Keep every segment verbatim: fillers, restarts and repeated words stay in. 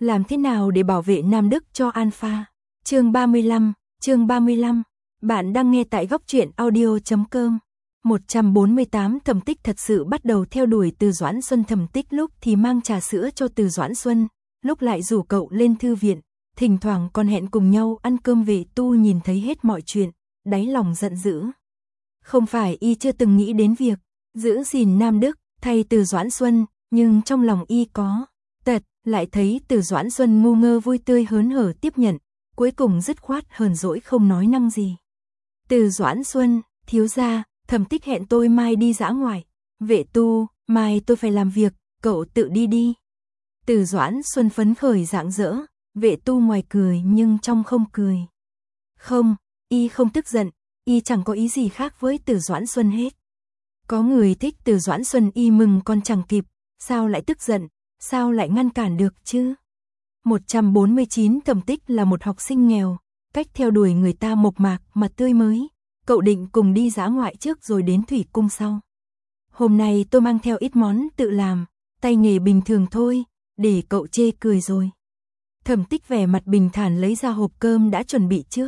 Làm thế nào để bảo vệ Nam Đức cho Alpha? Chương ba mươi lăm, chương ba mươi lăm. Bạn đang nghe tại góc truyện audio chấm com. một trăm bốn mươi tám Thẩm Tích thật sự bắt đầu theo đuổi Từ Doãn Xuân. Thẩm Tích lúc thì mang trà sữa cho Từ Doãn Xuân, lúc lại rủ cậu lên thư viện, thỉnh thoảng còn hẹn cùng nhau ăn cơm. Vệ Tu nhìn thấy hết mọi chuyện, đáy lòng giận dữ. Không phải y chưa từng nghĩ đến việc giữ gìn Nam Đức thay Từ Doãn Xuân, nhưng trong lòng y có tật, lại thấy Từ Doãn Xuân ngu ngơ vui tươi hớn hở tiếp nhận, cuối cùng dứt khoát hờn dỗi không nói năng gì. Từ Doãn Xuân, thiếu gia, Thẩm Tích hẹn tôi mai đi dã ngoại. Vệ Tu, mai tôi phải làm việc, cậu tự đi đi. Từ Doãn Xuân phấn khởi rạng rỡ, Vệ Tu ngoài cười nhưng trong không cười. Không, y không tức giận, y chẳng có ý gì khác với Từ Doãn Xuân hết. Có người thích Từ Doãn Xuân y mừng còn chẳng kịp, sao lại tức giận, sao lại ngăn cản được chứ? một trăm bốn mươi chín Thẩm Tích là một học sinh nghèo, cách theo đuổi người ta mộc mạc mà tươi mới. Cậu định cùng đi dã ngoại trước rồi đến thủy cung sau. Hôm nay tôi mang theo ít món tự làm, tay nghề bình thường thôi, để cậu chê cười rồi. Thẩm Tích vẻ mặt bình thản lấy ra hộp cơm đã chuẩn bị trước.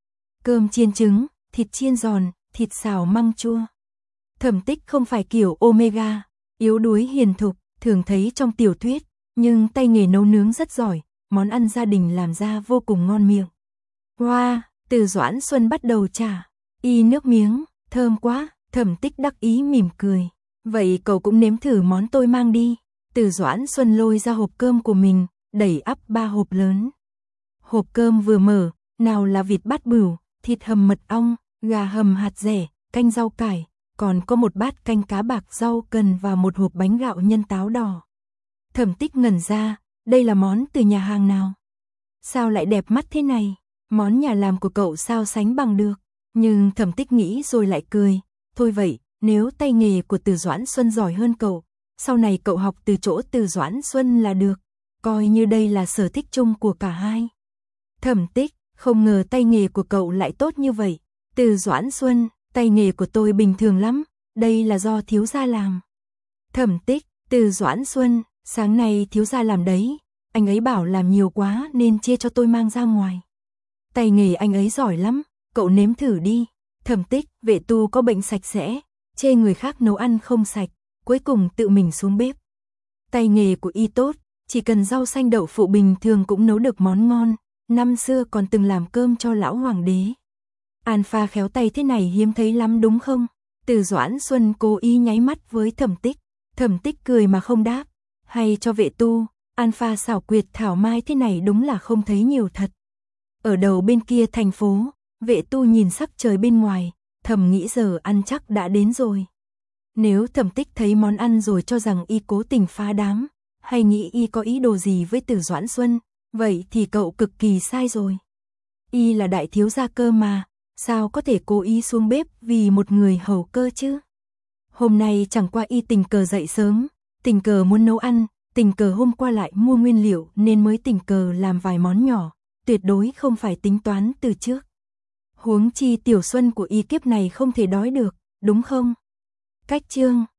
Cơm chiên trứng, thịt chiên giòn, thịt xào măng chua. Thẩm Tích không phải kiểu Omega, yếu đuối hiền thục, thường thấy trong tiểu thuyết, nhưng tay nghề nấu nướng rất giỏi, món ăn gia đình làm ra vô cùng ngon miệng. Wow, Từ Doãn Xuân bắt đầu trả y nước miếng, thơm quá. Thẩm Tích đắc ý mỉm cười. Vậy cậu cũng nếm thử món tôi mang đi. Từ Doãn Xuân lôi ra hộp cơm của mình, đẩy ắp ba hộp lớn. Hộp cơm vừa mở, nào là vịt bát bửu, thịt hầm mật ong, gà hầm hạt dẻ, canh rau cải, còn có một bát canh cá bạc rau cần và một hộp bánh gạo nhân táo đỏ. Thẩm Tích ngẩn ra, đây là món từ nhà hàng nào? Sao lại đẹp mắt thế này? Món nhà làm của cậu sao sánh bằng được? Nhưng Thẩm Tích nghĩ rồi lại cười. Thôi vậy, nếu tay nghề của Từ Doãn Xuân giỏi hơn cậu, sau này cậu học từ chỗ Từ Doãn Xuân là được. Coi như đây là sở thích chung của cả hai. Thẩm Tích, không ngờ tay nghề của cậu lại tốt như vậy. Từ Doãn Xuân, tay nghề của tôi bình thường lắm, đây là do thiếu gia làm. Thẩm Tích, Từ Doãn Xuân, sáng nay thiếu gia làm đấy, anh ấy bảo làm nhiều quá nên chê cho tôi mang ra ngoài. Tay nghề anh ấy giỏi lắm, cậu nếm thử đi. Thẩm Tích, Vệ Tu có bệnh sạch sẽ, chê người khác nấu ăn không sạch, cuối cùng tự mình xuống bếp. Tay nghề của y tốt, chỉ cần rau xanh đậu phụ bình thường cũng nấu được món ngon, năm xưa còn từng làm cơm cho lão hoàng đế. Alpha khéo tay thế này hiếm thấy lắm đúng không? Từ Doãn Xuân cố ý nháy mắt với Thẩm Tích. Thẩm Tích cười mà không đáp. Hay cho Vệ Tu, Alpha xảo quyệt thảo mai thế này đúng là không thấy nhiều thật. Ở đầu bên kia thành phố, Vệ Tu nhìn sắc trời bên ngoài, thầm nghĩ giờ ăn chắc đã đến rồi. Nếu Thẩm Tích thấy món ăn rồi cho rằng y cố tình phá đám, hay nghĩ y có ý đồ gì với Từ Doãn Xuân, vậy thì cậu cực kỳ sai rồi. Y là đại thiếu gia cơ mà, sao có thể cố ý xuống bếp vì một người hầu cơ chứ? Hôm nay chẳng qua y tình cờ dậy sớm, tình cờ muốn nấu ăn, tình cờ hôm qua lại mua nguyên liệu nên mới tình cờ làm vài món nhỏ, tuyệt đối không phải tính toán từ trước. Huống chi tiểu Xuân của y kiếp này không thể đói được, đúng không? Cách chương